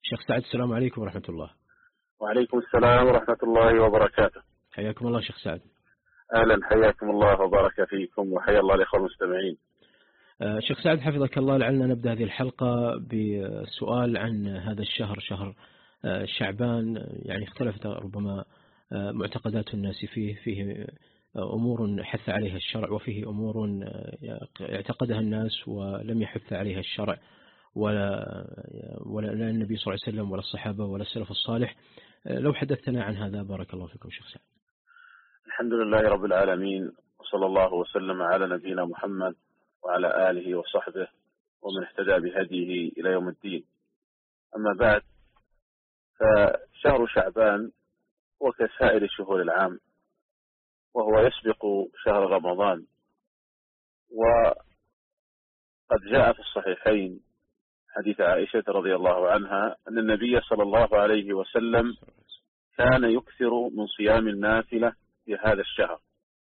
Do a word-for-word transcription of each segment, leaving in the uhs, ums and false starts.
شيخ سعد، السلام عليكم ورحمة الله. وعليكم السلام ورحمة الله وبركاته. حياكم الله شيخ سعد. أهلا، حياكم الله وبارك فيكم، وحيا الله الإخوة المستمعين. آه شيخ سعد حفظك الله، لعلنا نبدأ هذه الحلقة بسؤال عن هذا الشهر، شهر آه شعبان. يعني اختلفت ربما آه معتقدات الناس فيه فيه أمور حث عليها الشرع، وفيه أمور اعتقدها الناس ولم يحث عليها الشرع ولا ولا النبي صلى الله عليه وسلم ولا الصحابة ولا السلف الصالح. لو حدثنا عن هذا بارك الله فيكم شيخ سعد. الحمد لله رب العالمين، وصلى الله وسلم على نبينا محمد وعلى آله وصحبه ومن اهتدى بهديه إلى يوم الدين. أما بعد، فشهر شعبان هو كسائر شهور العام، وهو يسبق شهر رمضان. وقد جاء في الصحيحين حديث عائشة رضي الله عنها أن النبي صلى الله عليه وسلم كان يكثر من صيام النافلة في هذا الشهر.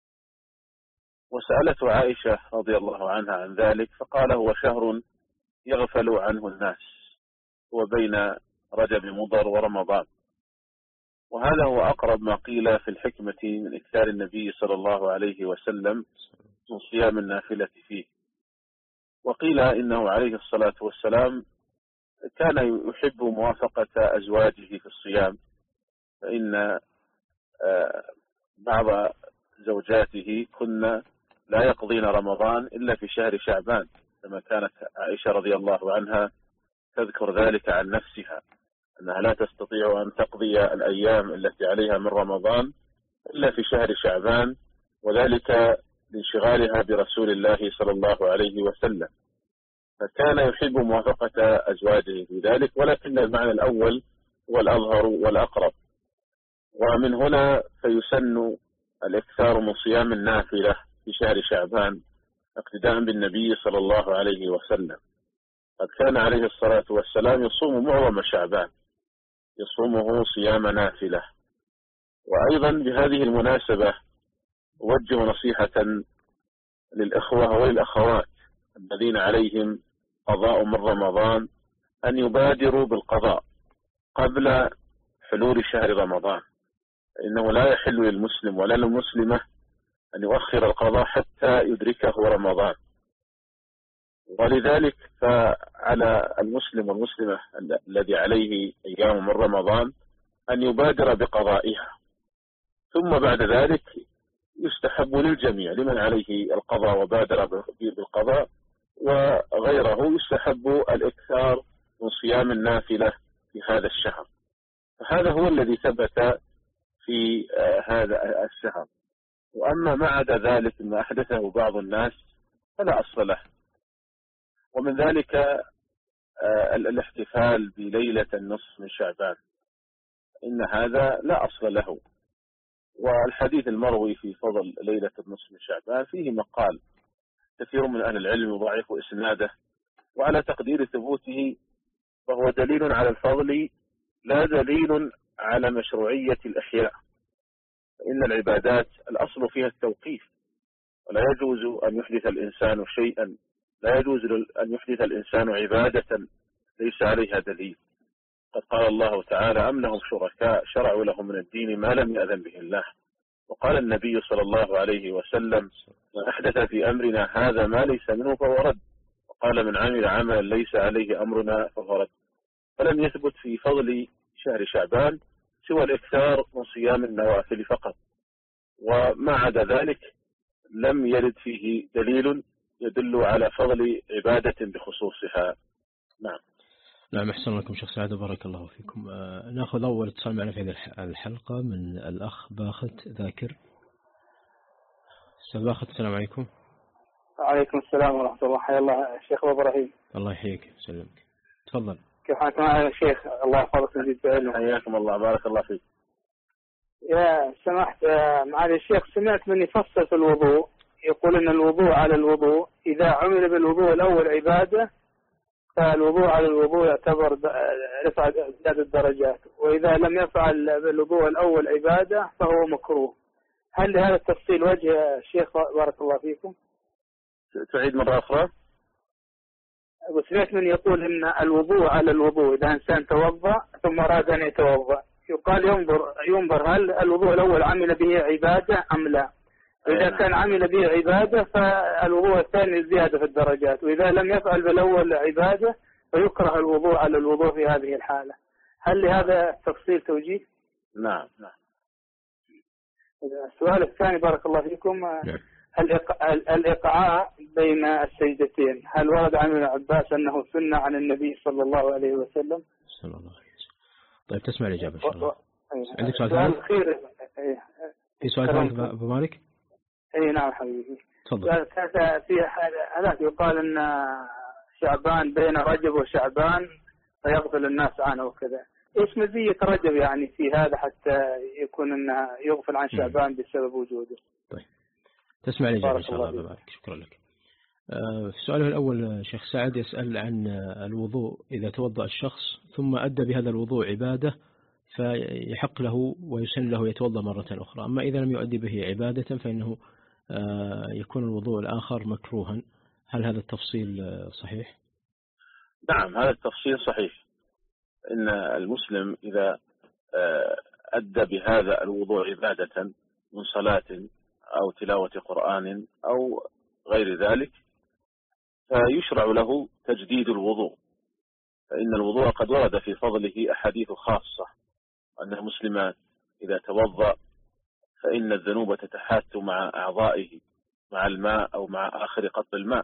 وسألت عائشة رضي الله عنها عن ذلك، فقال: هو شهر يغفل عنه الناس، هو بين رجب مضر ورمضان. وهذا هو أقرب ما قيل في الحكمة من إكثار النبي صلى الله عليه وسلم من صيام النافلة فيه. وقيل إنه عليه الصلاة والسلام كان يحب موافقة أزواجه في الصيام، فإن بعض زوجاته كن لا يقضين رمضان إلا في شهر شعبان، كما كانت عائشة رضي الله عنها تذكر ذلك عن نفسها، أنها لا تستطيع أن تقضي الأيام التي عليها من رمضان إلا في شهر شعبان، وذلك لانشغالها برسول الله صلى الله عليه وسلم. فكان يحب موافقة أزواجه في ذلك، ولكن المعنى الأول هو الأظهر والأقرب. ومن هنا فيسن الإكثار من صيام النافلة في شهر شعبان اقتداء بالنبي صلى الله عليه وسلم. قد كان عليه الصلاة والسلام يصوم معظم شعبان، يصومه صيام نافلة. وأيضا بهذه المناسبة أوجه نصيحة للإخوة وللأخوات الذين عليهم قضاء من رمضان أن يبادروا بالقضاء قبل حلول شهر رمضان، إنه لا يحل للمسلم ولا للمسلمة أن يؤخر القضاء حتى يدركه رمضان. ولذلك فعلى المسلم والمسلمة الذي عليه أيام من رمضان أن يبادر بقضائها، ثم بعد ذلك يستحب للجميع، لمن عليه القضاء وبادر بالقضاء وغيره يستحب الإكثار من صيام النافلة في هذا الشهر. فهذا هو الذي ثبت في هذا الشهر. وأما ما عدا ذلك ما أحدثه بعض الناس فلا أصل له. ومن ذلك الاحتفال بليلة النصف من شعبان، إن هذا لا أصل له. والحديث المروي في فضل ليلة النصف من شعبان فيه مقال كثير من أهل العلم يضعف إسناده، وعلى تقدير ثبوته فهو دليل على الفضل لا دليل على مشروعية الإحياء. فإن العبادات الأصل فيها التوقيف، ولا يجوز أن يحدث الإنسان شيئا، لا يجوز أن يحدث الإنسان عبادة ليس عليها دليل. قد قال الله تعالى: أم لهم شركاء شرعوا لهم من الدين ما لم يأذن به الله. وقال النبي صلى الله عليه وسلم: من أحدث في أمرنا هذا ما ليس منه فهو رد. وقال: من عمل عملا ليس عليه أمرنا فهو رد. فلم يثبت في فضل شهر شعبان سوى الإكثار من صيام النوافل فقط، وما عدا ذلك لم يرد فيه دليل يدل على فضل عبادة بخصوصها. نعم. نعم، أحسن لكم شيخ سعد، بارك الله فيكم. آه نأخذ أول اتصال معنا في هذه الحلقة من الأخ باخت ذاكر. أستاذ باخت، السلام عليكم. وعليكم السلام ورحمة الله. حيا الله الشيخ أبو إبراهيم. الله يحييك ويسلمك. تفضل. كيف حالك معنا يا شيخ؟ الله يحفظك ويزيد بعلمك. حياكم الله، بارك الله فيك. يا سمحت معالي الشيخ، سمعت من يفصل في الوضوء يقول أن الوضوء على الوضوء إذا عمل بالوضوء الأول عبادة، فالوضوء على الوضوء يعتبر رفع زيادة الدرجات، وإذا لم يفعل بالوضوء الأول عبادة فهو مكروه. هل لهذا التفصيل وجه الشيخ بارك الله فيكم؟ تعيد مرة أخرى. وسمعت من يقول إن الوضوء على الوضوء، إذا إنسان توضأ ثم أراد أن يتوضأ يقال ينظر ينظر هل الوضوء الأول عمل به عبادة أم لا. إذا كان عمل به عبادة فالوضوء الثاني زيادة في الدرجات، وإذا لم يفعل بالأول عبادة فيكره الوضوء على الوضوء في هذه الحالة. هل لهذا تفصيل توجيه؟ نعم نعم. السؤال الثاني بارك الله فيكم، الإقعاء بين السجدتين هل ورد عن ابن عباس أنه سنة عن النبي صلى الله عليه وسلم؟ صلى الله عليه وسلم. طيب تسمع الإجابة إن شاء الله. عندك سؤال ثالث؟ في سؤال ثالث أبو مالك؟ أي نعم حبيبي. تفضل. في حالات يقال أن شعبان بين رجب وشعبان فيغفل الناس عنه وكذا، إيش مزية رجب يعني في هذا حتى يكون أنه يغفل عن شعبان بسبب وجوده؟ طيب تسمع الإجابة إن شاء الله أبو مالك. شكرا لك. في سؤاله الأول شيخ سعد يسأل عن الوضوء، إذا توضأ الشخص ثم أدى بهذا الوضوء عبادة فيحق له ويسن له يتوضأ مرة أخرى، أما إذا لم يؤدي به عبادة فإنه يكون الوضوء الآخر مكروها. هل هذا التفصيل صحيح؟ نعم هذا التفصيل صحيح. إن المسلم إذا أدى بهذا الوضوء عبادة من صلاة أو تلاوة قرآن أو غير ذلك فيشرع له تجديد الوضوء، فإن الوضوء قد ورد في فضله أحاديث خاصة أن المسلم إذا توضأ فإن الذنوب تتحات مع أعضائه مع الماء أو مع آخر قطر الماء،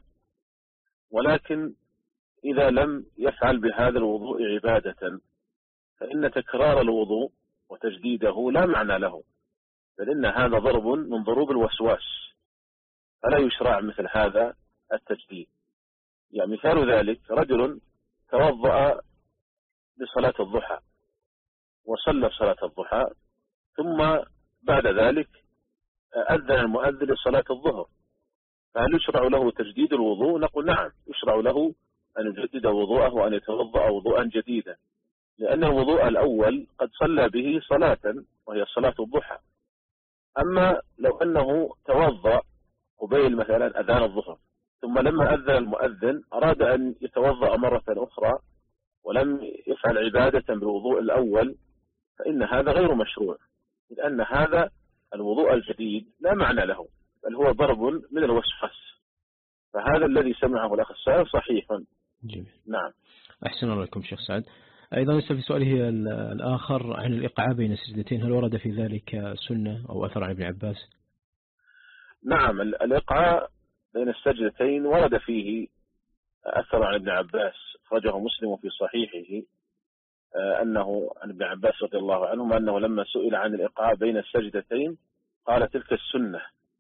ولكن إذا لم يفعل بهذا الوضوء عبادة فإن تكرار الوضوء وتجديده لا معنى له، بل إن هذا ضرب من ضروب الوسواس، فلا يشرع مثل هذا التجديد. يعني مثال ذلك رجل توضأ لصلاة الضحى وصلى صلاة الضحى ثم بعد ذلك أذن المؤذن لصلاة الظهر، فهل يشرع له تجديد الوضوء؟ نقول نعم يشرع له أن يجدد وضوءه وأن يتوضأ وضوءا جديدا، لأن الوضوء الأول قد صلى به صلاة وهي صلاة الضحى. أما لو أنه توضأ قبيل مثلا أذان الظهر ثم لما أذن المؤذن أراد أن يتوضأ مرة أخرى ولم يفعل عبادة بالوضوء الأول فإن هذا غير مشروع، لأن هذا الوضوء الجديد لا معنى له بل هو ضرب من الوسواس، فهذا الذي سمعه الأخ السائل صحيح. جميل. نعم. أحسن الله لكم شيخ سعد. أيضا يسأل في سؤاله الآخر عن الإقعاء بين السجدتين، هل ورد في ذلك سنة أو أثر عن ابن عباس؟ نعم الإقعاء بين السجدتين ورد فيه أثر عن ابن عباس، أخرجه مسلم في صحيحه أنه عن ابن عباس رضي الله عنه أنه لما سئل عن الإقعاء بين السجدتين قال تلك السنة،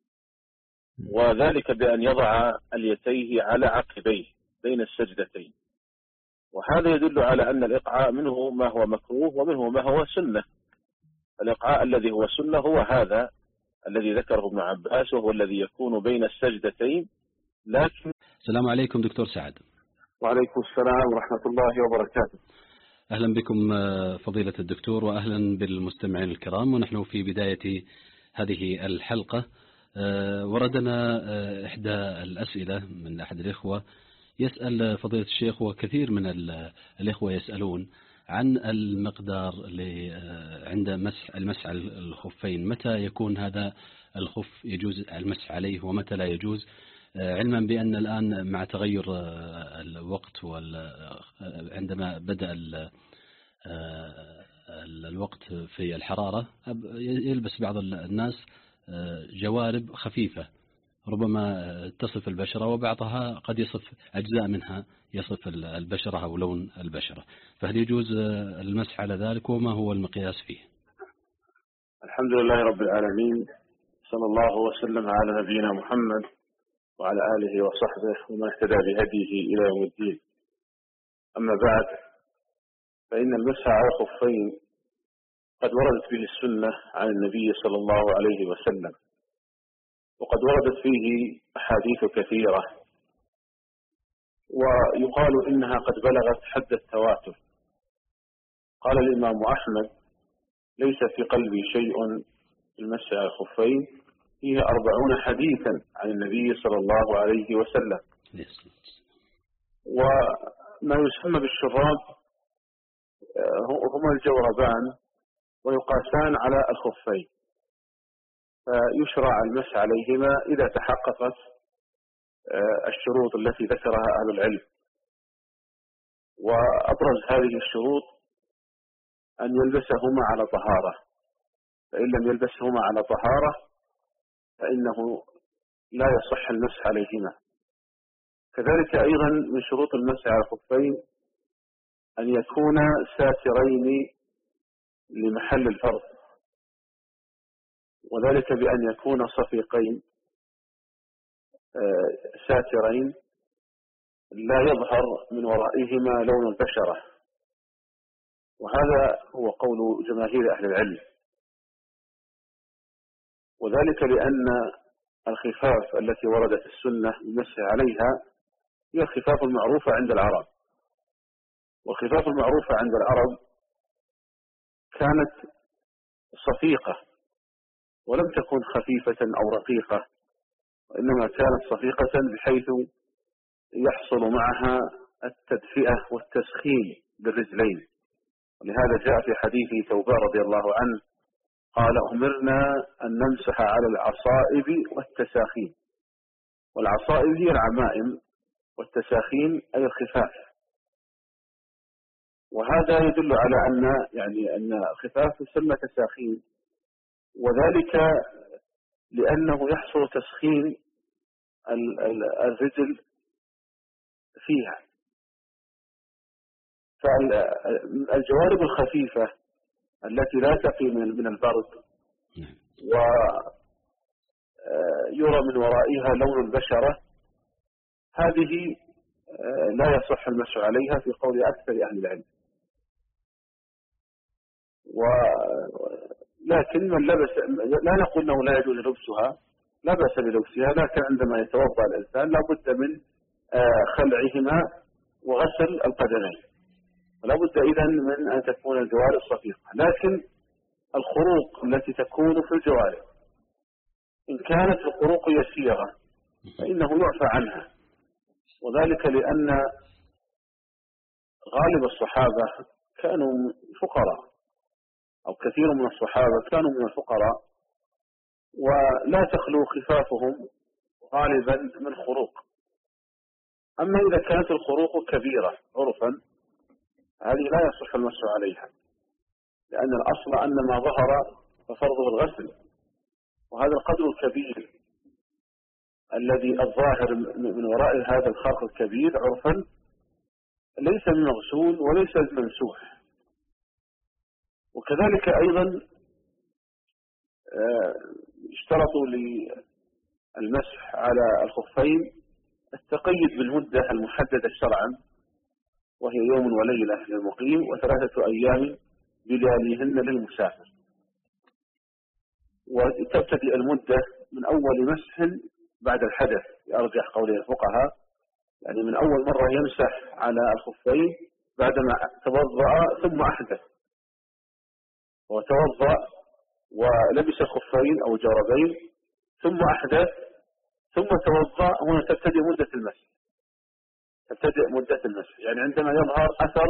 وذلك بأن يضع اليتيه على عقبيه بين السجدتين، وهذا يدل على أن الإقعاء منه ما هو مكروه ومنه ما هو سنة. الإقعاء الذي هو سنة هو هذا الذي ذكره ابن عباس وهو الذي يكون بين السجدتين. لكن السلام عليكم دكتور سعد. وعليكم السلام ورحمة الله وبركاته. أهلا بكم فضيلة الدكتور وأهلا بالمستمعين الكرام، ونحن في بداية هذه الحلقة وردنا إحدى الأسئلة من أحد الإخوة يسأل فضيلة الشيخ، وكثير من الإخوة يسألون عن المقدار عند مسح المسح على الخفين، متى يكون هذا الخف يجوز المسح عليه ومتى لا يجوز، علما بأن الآن مع تغير الوقت عندما بدأ الوقت في الحرارة يلبس بعض الناس جوارب خفيفة ربما تصف البشرة، وبعضها قد يصف أجزاء منها يصف البشرة أو لون البشرة، فهل يجوز المسح على ذلك وما هو المقياس فيه؟ الحمد لله رب العالمين، صلى الله وسلم على نبينا محمد وعلى آله وصحبه ومن اهتدى بهديه إلى يوم الدين. أما بعد، فإن المسح على الخفين قد وردت به السنة عن النبي صلى الله عليه وسلم، وقد وردت فيه أحاديث كثيرة، ويقال إنها قد بلغت حد التواتر. قال الإمام أحمد: ليس في قلبي شيء في المسح على الخفين، فيه أربعون حديثا عن النبي صلى الله عليه وسلم. وما يسمى بالشراب هما الجوربان ويقاسان على الخفين، فيشرع المسح عليهما إذا تحققت الشروط التي ذكرها أهل العلم. وأبرز هذه الشروط أن يلبسهما على طهارة، فإن لم يلبسهما على طهارة فإنه لا يصح المسح عليهما. كذلك أيضا من شروط المسح على الخفين أن يكونا ساترين لمحل الفرض، وذلك بأن يكون صفيقين ساترين لا يظهر من ورائهما لون البشرة، وهذا هو قول جماهير أهل العلم. وذلك لأن الخفاف التي وردت السنة المسح عليها هي الخفاف المعروفة عند العرب، والخفاف المعروفة عند العرب كانت صفيقة ولم تكن خفيفة أو رقيقة، وإنما كانت صفيقة بحيث يحصل معها التدفئة والتسخين بالرجلين. ولهذا جاء في حديث ثوبان رضي الله عنه قال: أمرنا أن نمسح على العصائب والتساخين. والعصائب هي العمائم، والتساخين أي الخفاف. وهذا يدل على أن يعني أن الخفاف تسمى تساخين، وذلك لأنه يحصل تسخين الرجل فيها. فالجوارب الخفيفة التي لا تقي من البرد ويرى من ورائها لون البشرة، هذه لا يصح المسح عليها في قول أكثر أهل العلم. ولكن من لبس، لا نقول أنه لا يجوز لبسها، لا بأس بلبسها، لكن عندما يتوضأ الإنسان لا بد من خلعهما وغسل القدمين، ولا بد إذن من أن تكون الجوارب صفيقة. لكن الخروق التي تكون في الجوارب إن كانت الخروق يسيرة فإنه يعفى عنها، وذلك لأن غالب الصحابة كانوا فقراء، أو كثير من الصحابة كانوا من الفقراء، ولا تخلو خفافهم غالبا من خروق. أما إذا كانت الخروق كبيرة عرفا هذه لا يصح المسح عليها، لأن الأصل أن ما ظهر ففرضه الغسل، وهذا القدر الكبير الذي الظاهر من وراء هذا الخرق الكبير عرفا ليس من مغسول وليس ممسوح. وكذلك أيضا اشترطوا للمسح على الخفين التقيد بالمدة المحددة شرعا، وهي يوم وليلة للمقيم وثلاثة أيام بلياليهن للمسافر. وتبتدئ المدة من أول مسح بعد الحدث أرجح قول الفقهاء، يعني من أول مرة يمسح على الخفين بعدما توضأ ثم أحدث، وتوضأ ولبس خفين أو جوربين ثم أحدث ثم توضأ، هنا تبتدئ مدة المسح تبتدئ مدة المسح يعني عندما يظهر أثر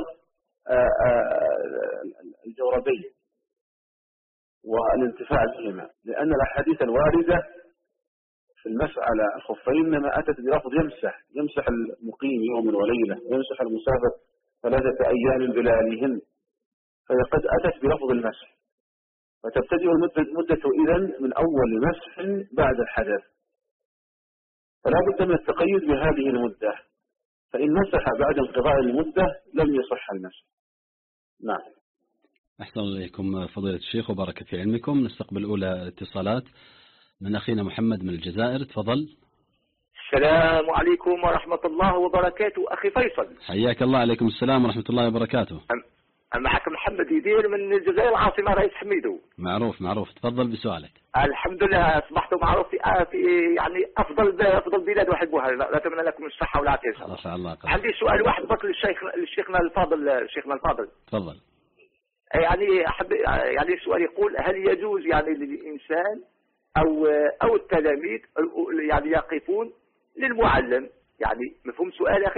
الجوربين والانتفاع بهما، لأن الأحاديث الواردة في المسح على الخفين إنما أتت بلفظ يمسح يمسح المقيم يوم وليلة، يمسح المسافر ثلاثة أيام بلياليهن، فهي قد أتت بلفظ المسح، فتبتدئ المدة إذن من أول مسح بعد الحدث، فلا بد من التقيد بهذه المدة، فإن مسح بعد انقضاء المدة لم يصح المسح. نعم. أحسن إليكم فضيلة الشيخ وبارك في علمكم. نستقبل أولى اتصالات من أخينا محمد من الجزائر، تفضل. السلام عليكم ورحمة الله وبركاته. أخي فيصل، حياك الله. عليكم السلام ورحمة الله وبركاته. معك محمد يدير من الجزائر العاصمة رئيس حميدو. معروف معروف، تفضل بسؤالك. الحمد لله أصبحت معروف في, في يعني أفضل أفضل بلاد أحبها، أتمنى لكم الصحة والعافية إن شاء الله. الله الله. عندي سؤال واحد بس للشيخ للشيخنا الفاضل شيخنا الفاضل. تفضل. يعني أحب يعني السؤال يقول: هل يجوز يعني للإنسان أو أو التلاميذ يعني يقفون للمعلم؟ يعني مفهوم سؤال أخي؟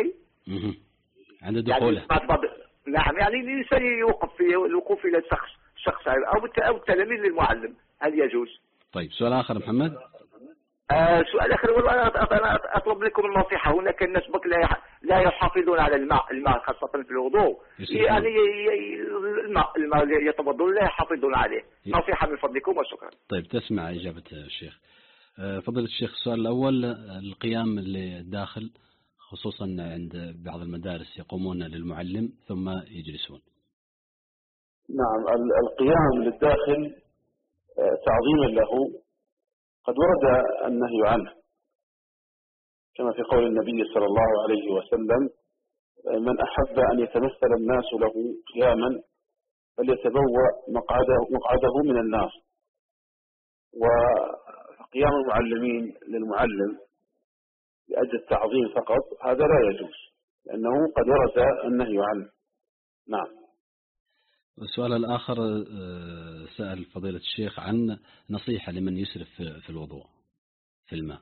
عند دخوله. يعني نعم، يعني الإنسان يوقف في الوقوف إلى الشخص شخص أو أو التلاميذ للمعلم، هل يجوز؟ طيب سؤال آخر محمد. آه سؤال آخر، والله أنا أطلب لكم النصيحة. هناك الناس بك لا لا يحافظون على الماء الماء خاصة في الوضوء، يعني الماء الماء يتوضون لا يحافظون عليه. نصيحة من فضلكم وشكرا. طيب تسمع إجابة الشيخ. فضيلة الشيخ، السؤال الأول، القيام للداخل خصوصا عند بعض المدارس يقومون للمعلم ثم يجلسون. نعم، القيام للداخل تعظيما له قد ورد النهي عنه، كما في قول النبي صلى الله عليه وسلم: من أحب أن يتمثل الناس له قياما فليتبوأ مقعده, مقعده من النار. وقيام المعلمين للمعلم لأجل التعظيم فقط هذا لا يجوز، لأنه قد ورد النهي عنه. نعم. السؤال الآخر، سأل فضيلة الشيخ عن نصيحة لمن يسرف في الوضوء في الماء.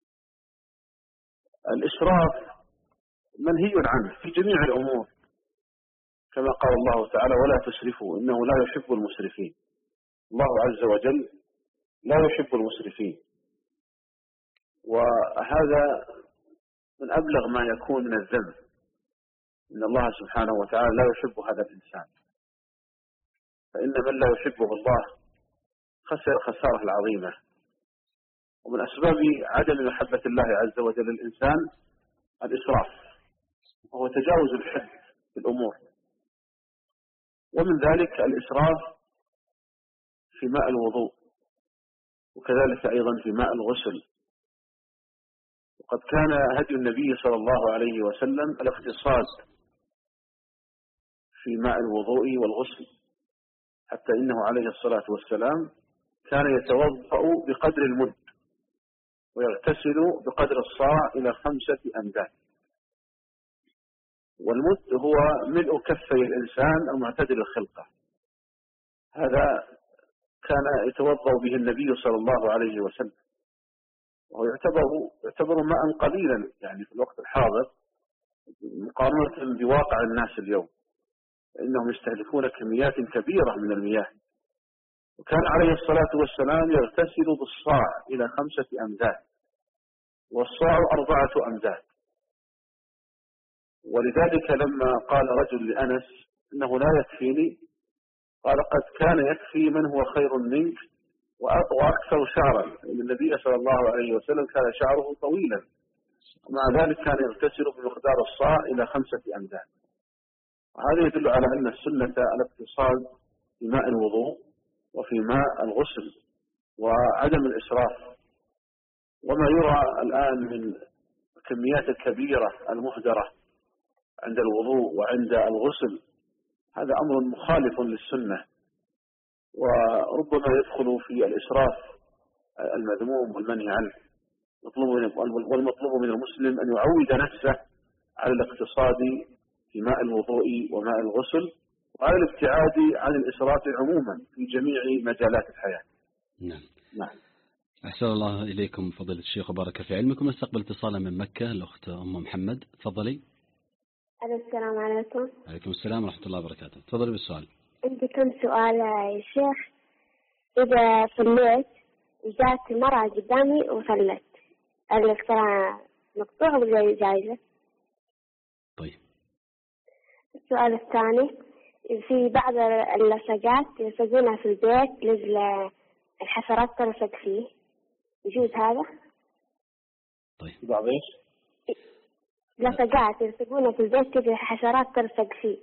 الإسراف منهي عنه في جميع الأمور، كما قال الله تعالى: ولا تسرفوا إنه لا يحب المسرفين. الله عز وجل لا يحب المسرفين، وهذا من أبلغ ما يكون من الذنب، إن الله سبحانه وتعالى لا يحب هذا الإنسان، فإن من لا يحبه الله خسر خسارة العظيمة. ومن أسباب عدم محبة الله عز وجل للإنسان الإسراف، وهو تجاوز الحد في الأمور. ومن ذلك الإسراف في ماء الوضوء، وكذلك أيضا في ماء الغسل. وقد كان هدي النبي صلى الله عليه وسلم الاقتصاد في ماء الوضوء والغسل، حتى إنه عليه الصلاة والسلام كان يتوضأ بقدر المد ويغتسل بقدر الصاع إلى خمسة أمداد. والمد هو ملء كفي الإنسان المعتدل الخلقة، هذا كان يتوضأ به النبي صلى الله عليه وسلم، وهو يعتبر يعتبر ماء قليلا يعني في الوقت الحاضر مقارنة بواقع الناس اليوم، إنهم يستهلكون كميات كبيرة من المياه. وكان عليه الصلاة والسلام يغتسل بالصاع إلى خمسة أمداد، والصاع أربعة أمداد. ولذلك لما قال رجل لأنس إنه لا يكفيني، قال: قد كان يكفي من هو خير منك وأكثر شعرا، لأن النبي صلى الله عليه وسلم كان شعره طويلا، ومع ذلك كان يغتسل بمقدار الصاع إلى خمسة أمداد. وهذا يدل على أن السنة الاقتصاد في ماء الوضوء وفي ماء الغسل وعدم الإسراف. وما يرى الآن من الكميات الكبيرة المهدرة عند الوضوء وعند الغسل هذا أمر مخالف للسنة، وربما يدخل في الإسراف المذموم والمنهي عنه. والمطلوب من المسلم أن يعود نفسه على الاقتصاد في ماء الوضوء وماء الغسل، وعلى الابتعاد عن الإسراف عموما في جميع مجالات الحياة. نعم. نعم. أحسن الله إليكم فضيلة الشيخ وبارك في علمكم. نستقبل اتصالا من مكة الأخت أم محمد، تفضلي. السلام عليكم. عليكم السلام ورحمة الله وبركاته. تفضلي بالسؤال. عندي كم سؤال يا شيخ. إذا صليت جات مرة قدامي وصلت، الصلاة مقطوعة ولا جايزة؟ طيب. السؤال الثاني، في بعض اللصقات يلصقونها في البيت لجل الحشرات تلصق فيه، يجوز هذا؟ طيب. بعض ايش؟ لصقات يلصقونها في البيت لجل الحشرات تلصق فيه.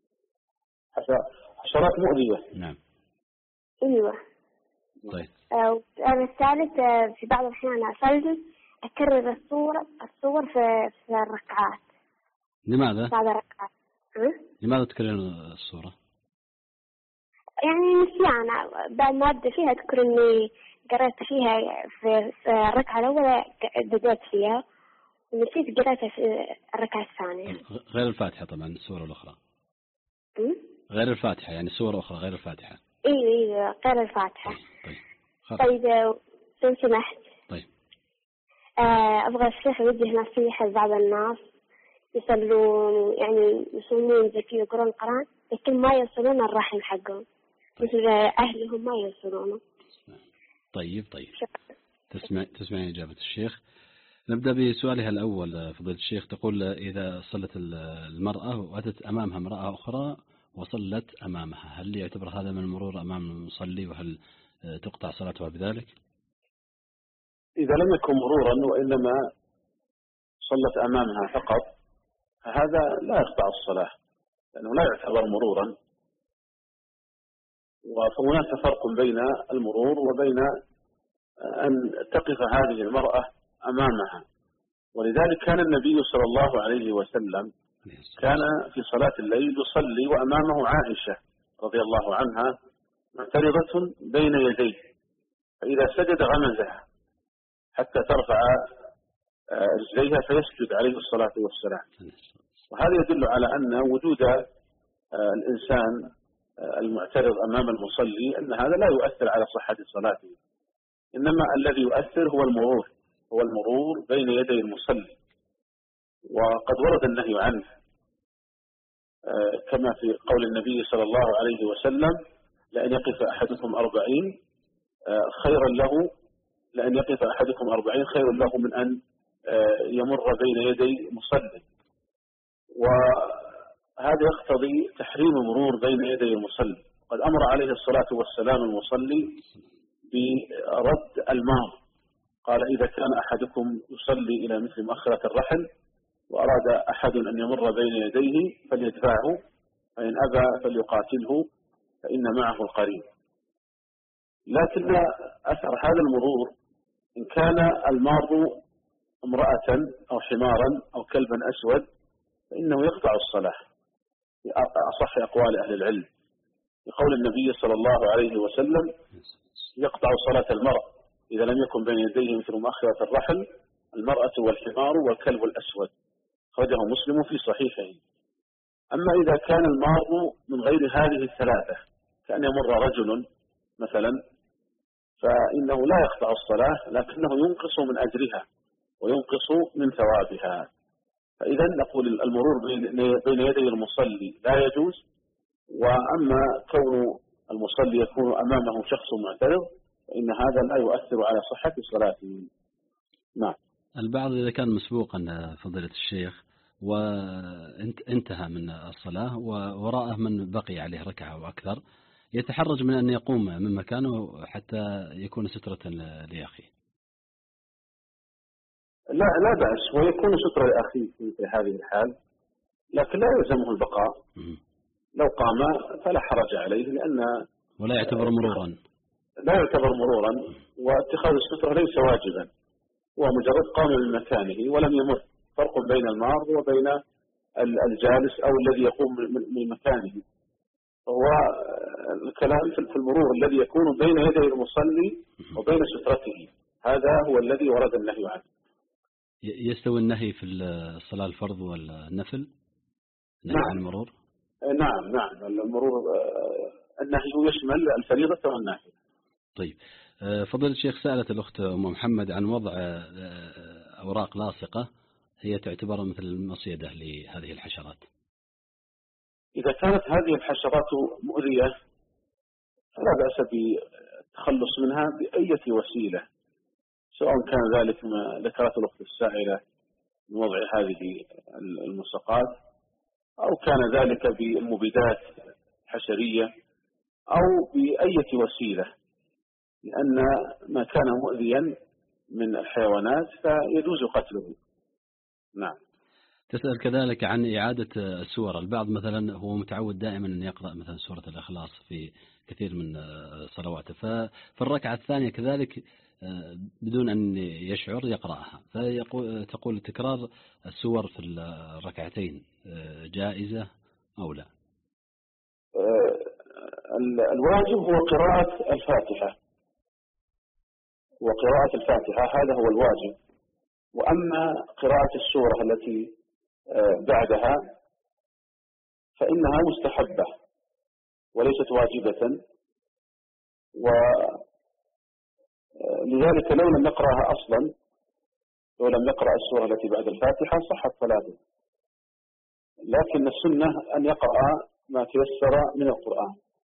حشرات مؤذية. نعم. ايوه. طيب. السؤال الثالث، في بعض الأحيان أصلي أكرر الصورة الصور في في الركعات. لماذا؟ بعض الركعات. أه؟ لماذا تكرر الصورة؟ يعني نسيان، بعد ما أبدأ فيها أذكر إني قرأت فيها في الركعة الأولى بدأت فيها ونسيت قرأتها في الركعة الثانية. غير الفاتحة طبعا، السورة الأخرى. أه؟ غير الفاتحة يعني سورة أخرى غير الفاتحة. إيه إيه غير الفاتحة. طيب. طيب لو سمحت. طيب. أبغى الشيخ يوجه نصيحة لبعض الناس يصلون يعني يصومون زكي يقرون القرآن، لكن ما يوصلون الرحم حقهم مثل أهلهم ما يوصلونه. طيب طيب تسمع تسمعين إجابة الشيخ. نبدأ بسؤالها الأول. فضيلة الشيخ تقول إذا صلت المرأة وأتت أمامها امرأة أخرى وصلت أمامها، هل يعتبر هذا من المرور أمام المصلي، وهل تقطع صلاتها بذلك؟ إذا لم يكن مرورا وإنما صلت أمامها فقط فهذا لا يقطع الصلاة، لأنه لا يعتبر مرورا. وهناك فرق بين المرور وبين أن تقف هذه المرأة أمامها. ولذلك كان النبي صلى الله عليه وسلم كان في صلاة الليل يصلي وأمامه عائشة رضي الله عنها معترضة بين يديه، فإذا سجد غمزها حتى ترفع رجليها فيسجد عليه الصلاة والسلام. وهذا يدل على أن وجود الإنسان المعترض أمام المصلي أن هذا لا يؤثر على صحة صلاته، إنما الذي يؤثر هو المرور هو المرور بين يدي المصلي. وقد ورد النهي عنه كما في قول النبي صلى الله عليه وسلم: لأن يقف أحدكم أربعين خيرا له لأن يقف أحدكم أربعين خير له من أن يمر بين يدي مصلي. وهذا يقتضي تحريم المرور بين يدي المصلي. قد أمر عليه الصلاة والسلام المصلي برد المار، قال: إذا كان أحدكم يصلي إلى مثل مؤخرة الرحل وأراد أحد أن يمر بين يديه فليدفعه، فإن أبى فليقاتله فإن معه القرين. لكن أثر هذا المرور إن كان المار امرأة أو حمارا أو كلبا أسود فإنه يقطع الصلاة في أصح أقوال أهل العلم، بقول النبي صلى الله عليه وسلم: يقطع صلاة المرء إذا لم يكن بين يديه مثل مؤخرة الرحل المرأة والحمار والكلب الأسود، خرجه مسلم في صحيحه. أما إذا كان المار من غير هذه الثلاثة كأن يمر رجل مثلا فإنه لا يقطع الصلاة، لكنه ينقص من أجرها وينقص من ثوابها. فإذا نقول المرور بين يدي المصلي لا يجوز. وأما كون المصلي يكون أمامه شخص معترض فإن هذا لا يؤثر على صحة صلاته. نعم. البعض إذا كان مسبوقا فضيلة الشيخ وانتهى من الصلاة ووراءه من بقي عليه ركعة وأكثر يتحرج من أن يقوم من مكانه حتى يكون سترة لأخيه. لا لا بأس، ويكون سترة لأخيه في هذه الحال، لكن لا يلزمه البقاء. لو قام فلا حرج عليه، لأن ولا يعتبر مرورا لا يعتبر مرورا واتخاذ السترة ليس واجبا، هو مجرد قام من مكانه ولم يمر. فرق بين المار وبين الجالس أو الذي يقوم من مكانه. هو الكلام في المرور الذي يكون بين يدي المصلي وبين سترته، هذا هو الذي ورد النهي عنه. يستوي النهي في الصلاة الفرض والنفل؟ نهي نعم. عن المرور؟ نعم نعم المرور النهي يشمل الفريضة والنافلة. طيب فضيلة الشيخ، سألت الأخت أم محمد عن وضع أوراق لاصقة هي تعتبر مثل المصيدة لهذه الحشرات. إذا كانت هذه الحشرات مؤذية فلا بأس بالتخلص منها بأية وسيلة، سواء كان ذلك ما ذكرت الأخت السائلة من وضع هذه الملصقات، أو كان ذلك بالمبيدات الحشرية، أو بأية وسيلة، لأن ما كان مؤذيا من الحيوانات فيجوز قتله. نعم. تسأل كذلك عن إعادة السور. البعض مثلا هو متعود دائما أن يقرأ مثلا سورة الإخلاص في كثير من صلواته، ففي الركعة الثانية كذلك بدون أن يشعر يقرأها، فتقول تكرار السور في الركعتين جائزة أو لا؟ الواجب هو قراءة الفاتحة، وقراءة الفاتحة هذا هو الواجب. وأما قراءة السورة التي بعدها فإنها مستحبة وليست واجبة، ولذلك لو لم نقرأها أصلا، لو لم نقرأ السورة التي بعد الفاتحة صحت صلاته. لكن السنة أن يقرأ ما تيسر من القرآن.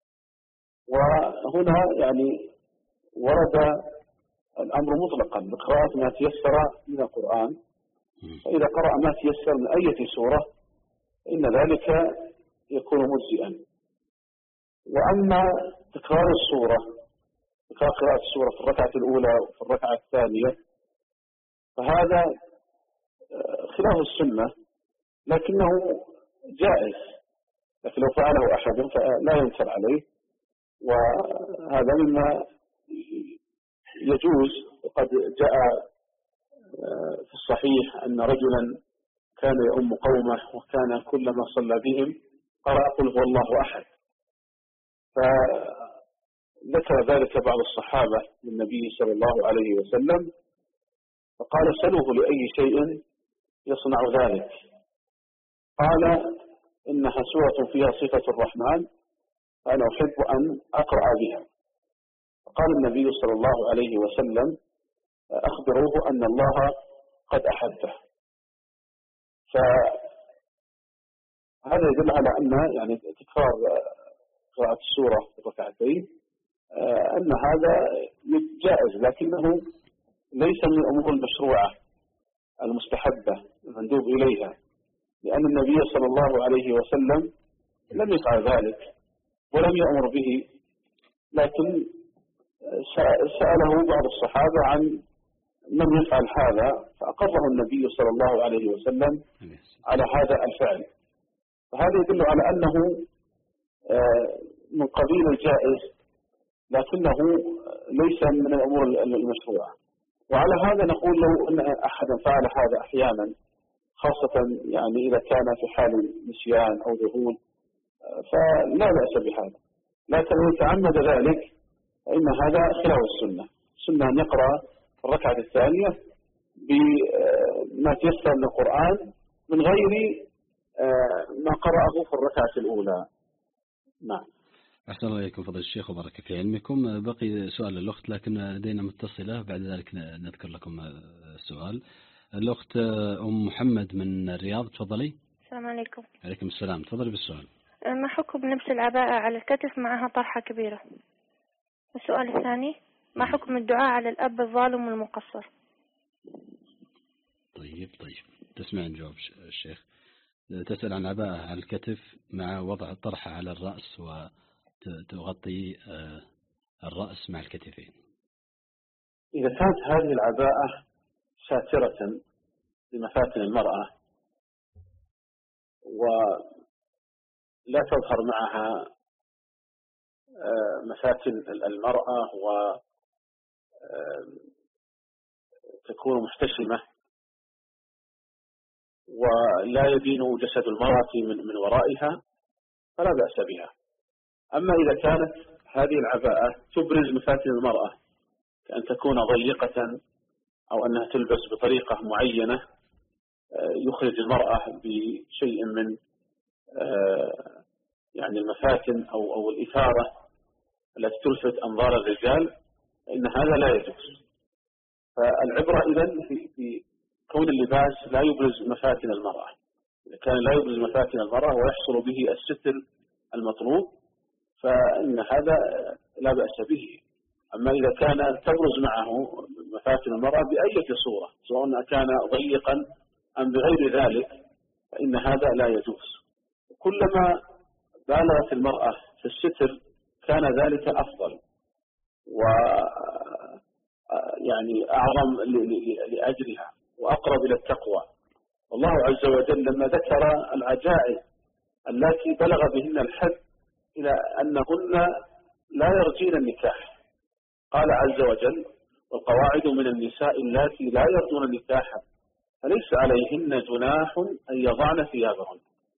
وهنا يعني ورد الأمر مطلقا بقراءة ما تيسر من القرآن، فإذا قرأ ما تيسر من أي سورة إن ذلك يكون مجزئا. وأما تكرار السورة، تكرار قراءة السورة في الركعة الأولى وفي الركعة الثانية، فهذا خلاف السنة لكنه جائز، لكن لو فعله أحد فلا ينكر عليه، وهذا مما يجوز. وقد جاء في الصحيح أن رجلا كان يؤم قومه وكان كلما صلى بهم قرأ قل هو الله أحد، فذكر ذلك بعض الصحابة للنبي صلى الله عليه وسلم فقال سلوه لأي شيء يصنع ذلك، قال إنها سورة فيها صفة الرحمن فأنا أحب أن أقرأ بها. فقال النبي صلى الله عليه وسلم أخبروه أن الله قد أحبه. فهذا يدل على أن يعني تكرار قراءة السورة في الركعتين أن هذا جائز، لكنه ليس من الأمور المشروعة المستحبة المندوب إليها، لأن النبي صلى الله عليه وسلم لم يفعل ذلك ولم يأمر به، لكن سأله بعض الصحابة عن من يفعل هذا فأقره النبي صلى الله عليه وسلم على هذا الفعل. فهذا يدل على أنه من قبيل الجائز لكنه ليس من الأمور المشروعة. وعلى هذا نقول لو أن أحدا فعل هذا أحيانا، خاصة يعني إذا كان في حال نسيان أو ذهول، فلا بأس بهذا، لكن لو تعمد ذلك فإن هذا خلاف السنة. السنة أن يقرأ الركعة الثانية بما تيسر من القرآن من غير ما قرأه في الركعة الأولى. نعم. أحسن الله إليكم فضل الشيخ وبارك في علمكم. بقي سؤال للأخت لكن لدينا متصلة، بعد ذلك نذكر لكم السؤال. الأخت أم محمد من الرياض، تفضلي. السلام عليكم. عليكم السلام، تفضلي بالسؤال. ما حكم لبس العباءة على الكتف معها طرحة كبيرة؟ السؤال الثاني، ما حكم الدعاء على الأب الظالم والمقصر؟ طيب طيب تسمعين جواب الشيخ. تسأل عن عباءة على الكتف مع وضع الطرحة على الرأس وتغطي الرأس مع الكتفين. إذا كانت هذه العباءة ساترة لمفاتن المرأة ولا تظهر معها مفاتن المرأة وتكون محتشمة ولا يبين جسد المرأة من ورائها فلا بأس بها. أما إذا كانت هذه العباءة تبرز مفاتن المرأة كأن تكون ضيقة أو أنها تلبس بطريقة معينة يخرج المرأة بشيء من يعني المفاتن أو أو الإثارة التي تلفت أنظار الرجال، إن هذا لا يجوز. فالعبرة إذن في في كون اللباس لا يبرز مفاتن المرأة. إذا كان لا يبرز مفاتن المرأة ويحصل به الستر المطلوب فإن هذا لا بأس به. أما إذا كان تبرز معه مفاتن المرأة بأي صورة سواء كان ضيقا أم بغير ذلك فإن هذا لا يجوز. كلما بالغت المرأة في الستر كان ذلك أفضل و يعني أعظم لأجلها وأقرب إلى التقوى. والله عز وجل لما ذكر العجائز التي بلغ بهن الحد إلى أنهن لا يرجين النكاح قال عز وجل والقواعد من النساء اللاتي لا يرجون النكاح فليس عليهن جناح أن يضعن ثيابهن.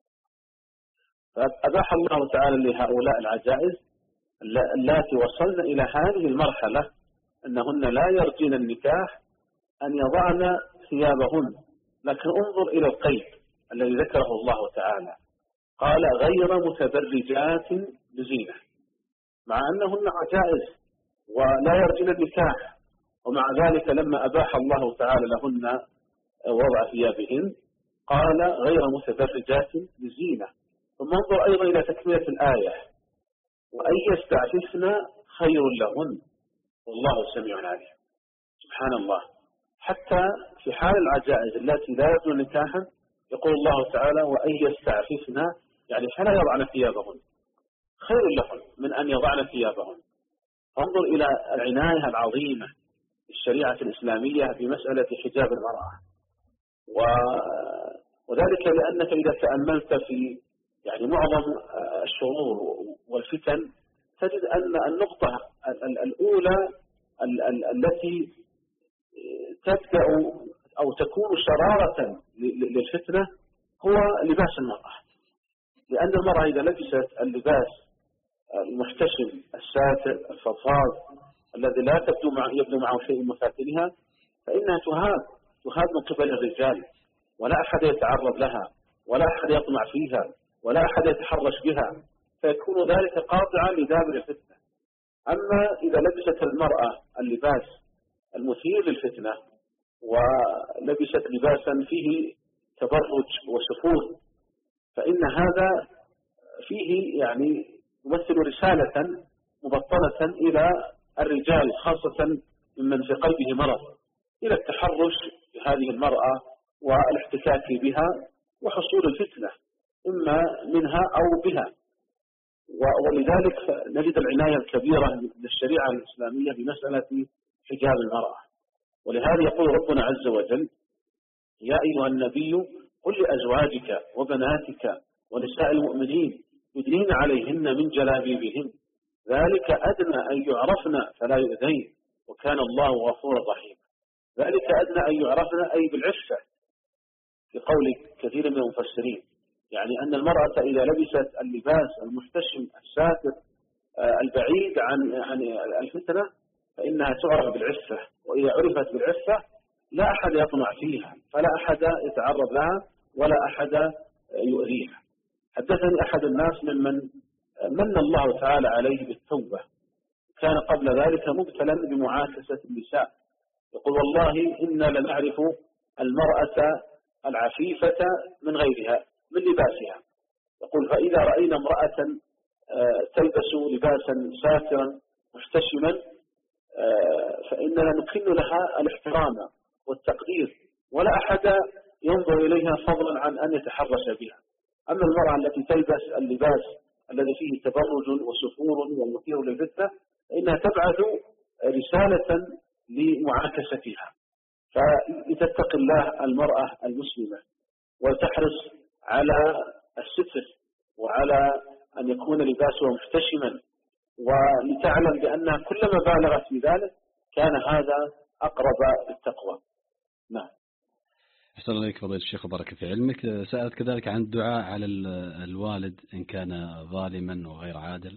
فأباح الله تعالى لهؤلاء العجائز اللاتي وصلن إلى هذه المرحلة أنهن لا يرجين النكاح أن يضعن ثيابهن. لكن انظر إلى القيد الذي ذكره الله تعالى قال غير متبرجات بزينة، مع أنهن عجائز ولا يرجين النكاح، ومع ذلك لما أباح الله تعالى لهن وضع ثيابهن قال غير متبرجات بزينة. ثم انظر أيضا إلى تكملة الآية وأن يستعففن خير لهن والله سميع عليم. سبحان الله، حتى في حال العجائز التي لا يرجون نكاحا يقول الله تعالى وأن يستعففن، يعني فلا يضعن ثيابهن، خير لهن من أن يضعن ثيابهن. انظر إلى العناية العظيمة الشريعة الإسلامية بمسألة حجاب المرأة، وذلك لأنك إذا تأملت في يعني معظم الشرور والفتن تجد أن النقطة الأولى التي تبدأ أو تكون شرارة للفتنة هو لباس المرأة. لأن المرأة إذا لبست اللباس المحتشم الساتر الفضفاض الذي لا تبدو مع يبدو معه شيء من مفاتنها فإنها تهاب تهاب من قبل الرجال، ولا أحد يتعرض لها ولا أحد يطمع فيها ولا أحد يتحرش بها، فيكون ذلك قاطعا لدابر الفتنة. أما إذا لبست المرأة اللباس المثير للفتنة ولبست لباسا فيه تبرج وسفور فإن هذا فيه يعني يمثل رسالة مبطنة إلى الرجال خاصة ممن في قلبه مرض إلى التحرش بهذه المرأة والاحتكاك بها وحصول الفتنة إما منها أو بها. ولذلك نجد العناية الكبيرة للشريعة الإسلامية بمسألة حجاب المرأة. ولهذا يقول ربنا عز وجل يا أيها النبي قل لأزواجك وبناتك ونساء المؤمنين يدنين عليهن من جلابيبهن ذلك أدنى أن يعرفن فلا يؤذين وكان الله غفورا رحيما. ذلك أدنى أن يعرفن أي بالعفة في قول كثير من المفسرين، يعني أن المرأة إذا لبست اللباس المحتشم الساتر البعيد عن عن الفتنة فإنها تعرف بالعفة، وإذا عرفت بالعفة لا أحد يطمع فيها فلا أحد يتعرض لها ولا أحد يؤذيها. حدثني أحد الناس ممن من الله تعالى عليه بالتوبة، كان قبل ذلك مبتلا بمعاكسة النساء، يقول والله إنا لنعرف المرأة العفيفة من غيرها من لباسها، يقول فإذا رأينا امرأة تلبس لباسا ساترا محتشما فإننا نكن لها الاحترام والتقدير ولا أحد ينظر إليها فضلا عن أن يتحرش بها. أما المرأة التي تلبس اللباس الذي فيه تبرج وسفور ومثير للفتنة فإنها تبعث رسالة لمعاكستها. فلتتقي الله المرأة المسلمة وتحرص على الستر وعلى أن يكون لباسها محتشما، ولتعلم بأنها كلما بالغت في ذلك كان هذا أقرب للتقوى. نعم. أحسن الله إليك فضيلة الشيخ وبارك في علمك. سألت كذلك عن الدعاء على الوالد إن كان ظالما وغير عادل.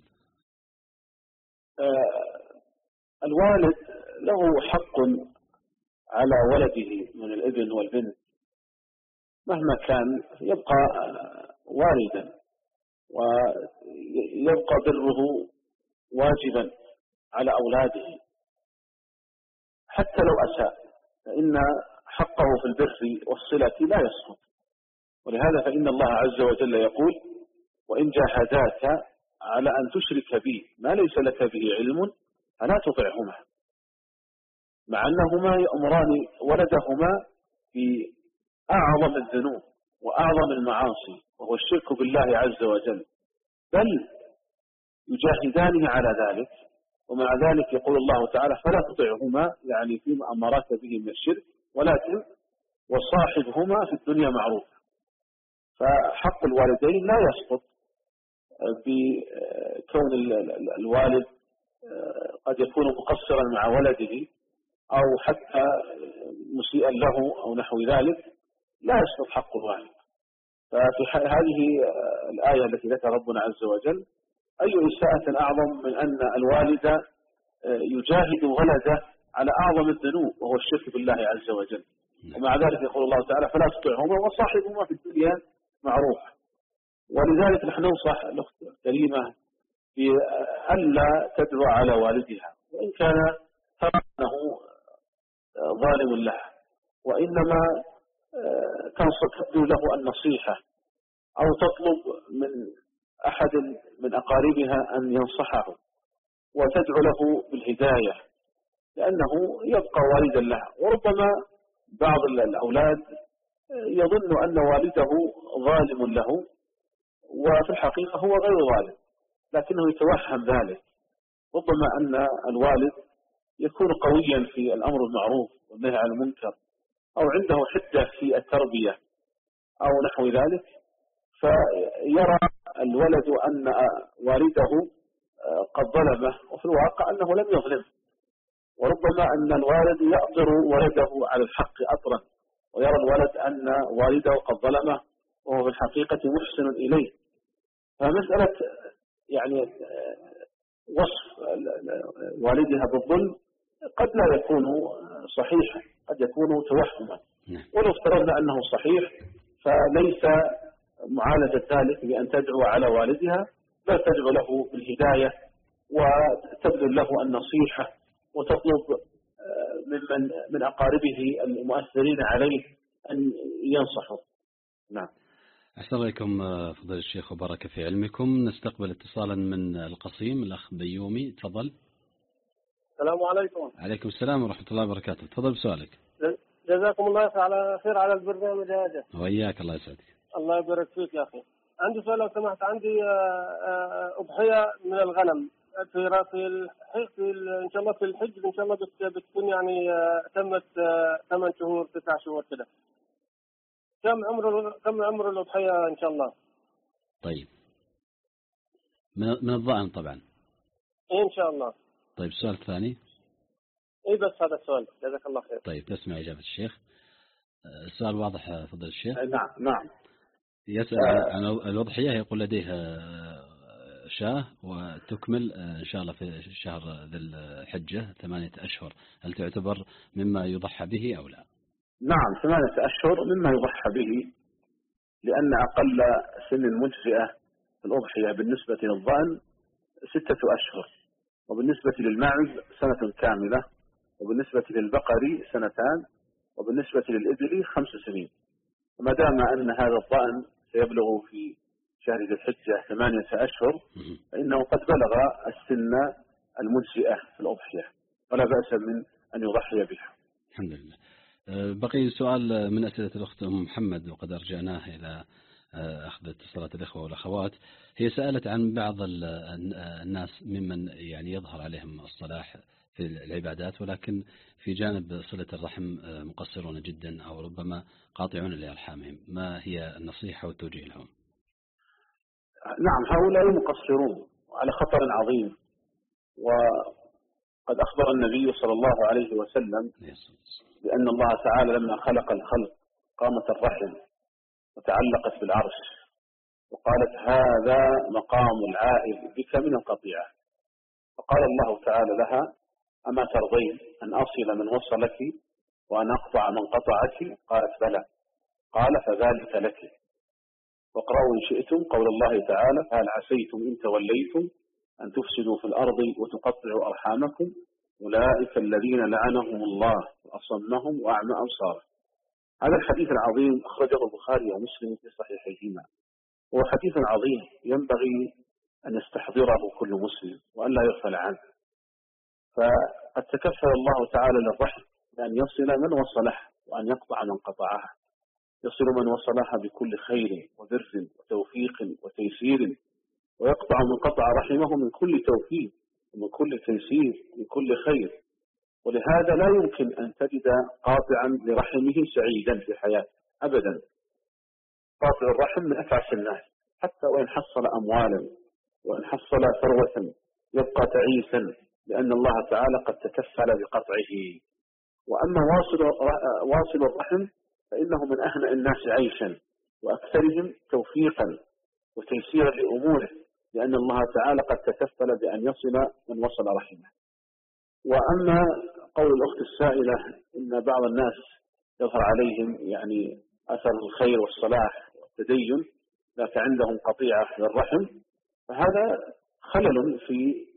آه الوالد له حق على ولده من الابن والبنت مهما كان، يبقى والدا ويبقى بره واجبا على أولاده حتى لو أساء، فإن حقه في البر والصلة لا يسقط. ولهذا فإن الله عز وجل يقول وإن جاهداك على أن تشرك بي ما ليس لك به علم فلا تطعهما، مع أنهما يأمران ولدهما بأعظم الذنوب وأعظم المعاصي وهو الشرك بالله عز وجل، بل يجاهدانه على ذلك، ومع ذلك يقول الله تعالى فلا تطعهما يعني فيما أمرك به من الشرك ولكن وصاحبهما في الدنيا معروفا. فحق الوالدين لا يسقط بكون الوالد قد يكون مقصرا مع ولده أو حتى مسيئا له أو نحو ذلك، لا يسقط حق الوالد. ففي هذه الآية التي ذكر ربنا عز وجل أي إساءة أعظم من أن الوالد يجاهد ولده على أعظم الذنوب وهو الشرك بالله عز وجل، ومع ذلك يقول الله تعالى فلا تطعهما وصاحبهما في الدنيا معروف. ولذلك نحن ننصح الأخت الكريمة بألا تدعو على والدها وإن كان ترى أنه ظالم لها، وإنما تبدو له النصيحة أو تطلب من أحد من أقاربها أن ينصحه وتدعو له بالهداية، لأنه يبقى والدا لها. وربما بعض الأولاد يظن أن والده ظالم له وفي الحقيقة هو غير ظالم، لكنه يتوهم ذلك. ربما أن الوالد يكون قويا في الأمر بالمعروف والنهي عن المنكر، أو عنده حدة في التربية أو نحو ذلك، فيرى الولد أن والده قد ظلمه وفي الواقع أنه لم يظلمه. وربما أن الوالد يأطر ولده على الحق أطرا، ويرى الولد أن والده قد ظلمه وهو في الحقيقة محسن إليه. فمسألة يعني وصف والدها بالظلم قد لا يكون صحيحا، قد يكون توهما، ولو افترضنا أنه صحيح فليس معالجة ذلك بأن تدعو على والدها، بل تدعو له بالهداية وتبذل له النصيحة وتطلب من من أقاربه المؤثرين عليه أن ينصحوا. نعم. أحسن عليكم فضيلة الشيخ وبارك في علمكم. نستقبل اتصالا من القصيم، الأخ بيومي، تفضل. السلام عليكم. عليكم السلام ورحمة الله وبركاته. تفضل بسؤالك. جزاكم الله على خير على البرنامج هذا. وإياك، الله يسعدك. الله يبارك فيك يا أخي. عندي سؤال لو سمحت. عندي أضحية من الغنم في في في إن شاء الله في الحج إن شاء الله بتكون يعني تمت ثمان شهور تسع شهور كده. كم عمر كم عمر الأضحية إن شاء الله؟ طيب، من من الضأن طبعا. إيه إن شاء الله. طيب، السؤال الثاني. إيه بس هذا السؤال، جزاك الله خير. طيب، تسمع إجابة الشيخ. السؤال واضح فضل الشيخ؟ نعم نعم. يسأل عن الأضحية، يقول لديه شاة وتكمل إن شاء الله في شهر ذي الحجة ثمانية أشهر، هل تعتبر مما يضحى به أو لا؟ نعم، ثمانية أشهر مما يضحى به، لأن أقل سن مجزئة في الأضحية بالنسبة للضأن ستة أشهر، وبالنسبة للماعز سنة كاملة، وبالنسبة للبقر سنتان، وبالنسبة للإبل خمس سنين. وما دام أن هذا الضأن سيبلغ في شهر ذي الحجة ثمانية أشهر فإنه قد بلغ السن المجزئة في الأضحية، ولا بأس من أن يضحي بها. الحمد لله. بقي سؤال من أسئلة الأخت أم محمد، وقد أرجعناه إلى أخذ اتصالات الإخوة والأخوات. هي سألت عن بعض الناس ممن يعني يظهر عليهم الصلاح في العبادات، ولكن في جانب صلة الرحم مقصرون جدا أو ربما قاطعون لأرحامهم، ما هي النصيحة والتوجيه لهم؟ نعم، هؤلاء مقصرون على خطر عظيم، وقد أخبر النبي صلى الله عليه وسلم بأن الله تعالى لما خلق الخلق قامت الرحم وتعلقت بالعرش، وقالت هذا مقام العائد بك من القطيعة، فقال الله تعالى لها أما ترضين أن أصل من وصلك وأن أقطع من قطعك؟ قالت بلى. قال فذلك لك، واقرأوا إن شئتم قول الله تعالى هل عسيتم إن توليتم أن تفسدوا في الأرض وتقطعوا أرحامكم أولئك الذين لعنهم الله وأصمهم وأعمى أبصارهم. هذا الحديث العظيم أخرجه البخاري ومسلم في صحيحيهما، هو حديث عظيم ينبغي أن يستحضره كل مسلم وأن لا يغفل عنه. فقد تكفل الله تعالى للرحم بأن يصل من وصله وأن يقطع من قطعها، يصل من وصلها بكل خير وبر وتوفيق وتيسير، ويقطع من قطع رحمه من كل توفيق ومن كل تيسير من كل خير. ولهذا لا يمكن أن تجد قاطعا لرحمه سعيدا في حياته أبدا. قاطع الرحم من أتعس الناس، حتى وإن حصل أموالا وإن حصل ثروة يبقى تعيسا، لأن الله تعالى قد تكفل بقطعه. وأما واصل واصل الرحم فإنه من أهنأ الناس عيشا وأكثرهم توفيقا وتيسيرا لأموره، لأن الله تعالى قد تكفل بأن يصل من وصل رحمه. وأما قول الأخت السائلة إن بعض الناس يظهر عليهم يعني أثر الخير والصلاح والتدين لكن عندهم قطيعة للرحم، فهذا خلل في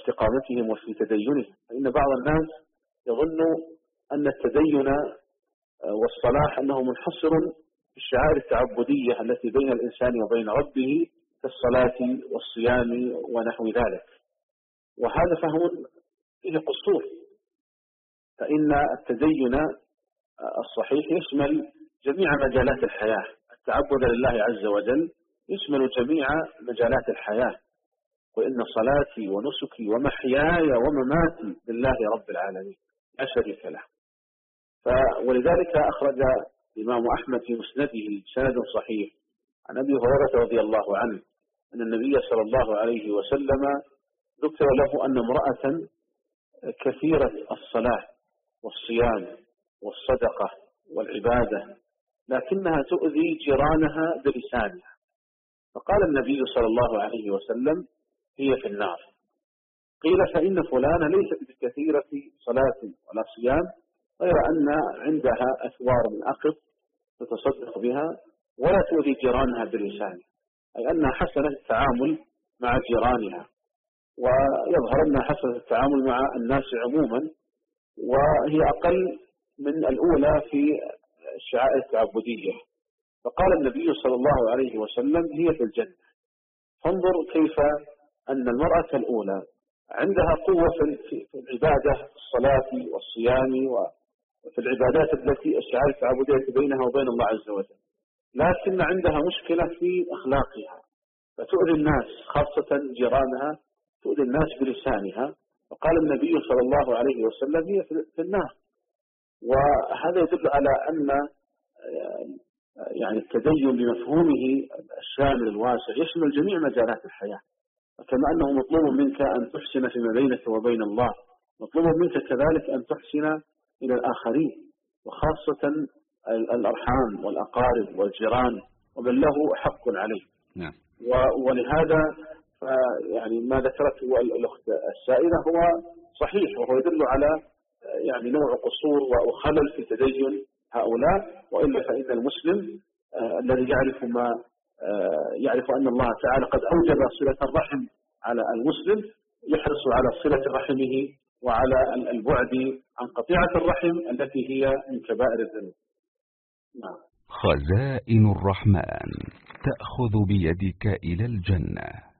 استقامتهم وفي تدينهم. فإن بعض الناس يظن أن التدين والصلاح أنه منحصر في الشعائر التعبدية التي بين الإنسان وبين ربه كالصلاة والصيام ونحو ذلك، وهذا فهم فيه قصور، فإن التدين الصحيح يشمل جميع مجالات الحياة. التعبد لله عز وجل يشمل جميع مجالات الحياة، وإن صلاتي ونسكي ومحياي ومماتي لله رب العالمين لا شريك له. ولذلك أخرج الإمام أحمد في مسنده سند صحيح عن أبي هريرة رضي الله عنه أن النبي صلى الله عليه وسلم ذكر له أن امرأة كثيرة الصلاة والصيام والصدقة والعبادة لكنها تؤذي جيرانها بلسانها، فقال النبي صلى الله عليه وسلم هي في النار. قيل فإن فلانة ليست بكثيرة صلاة ولا صيام غير أن عندها أثوار من أقط تتصدق بها ولا تؤذي جيرانها بلسانها، أي أنها حسنة التعامل مع جيرانها، ويظهر أنها حسنة التعامل مع الناس عموما، وهي أقل من الأولى في الشعائر التعبدية. فقال النبي صلى الله عليه وسلم هي في الجنة. فانظر كيف أن المرأة الأولى عندها قوة في العبادة، في الصلاة والصيام وفي العبادات التي الشعائر التعبدية بينها وبين الله عز وجل، لكن عندها مشكلة في أخلاقها فتؤذي الناس خاصة جيرانها، تؤذي الناس بلسانها. فقال النبي صلى الله عليه وسلم هي في النار. وهذا يدل على أن يعني التدين بمفهومه الشامل الواسع يشمل جميع مجالات الحياة، وكما أنه مطلوب منك أن تحسن فيما بينك وبين الله، مطلوب منك كذلك أن تحسن إلى الآخرين، وخاصة الأرحام والأقارب والجيران ومن له حق عليه. نعم. ولهذا يعني ما ذكرته الأخت السائلة هو صحيح، وهو يدل على يعني نوع قصور وخلل في تدين هؤلاء. وإلا فإن المسلم آه الذي يعرف ما آه يعرف أن الله تعالى قد أوجب صلة الرحم على المسلم يحرص على صلة رحمه وعلى البعد عن قطيعة الرحم التي هي من كبائر الذنوب. نعم. خزائن الرحمن تأخذ بيدك إلى الجنة.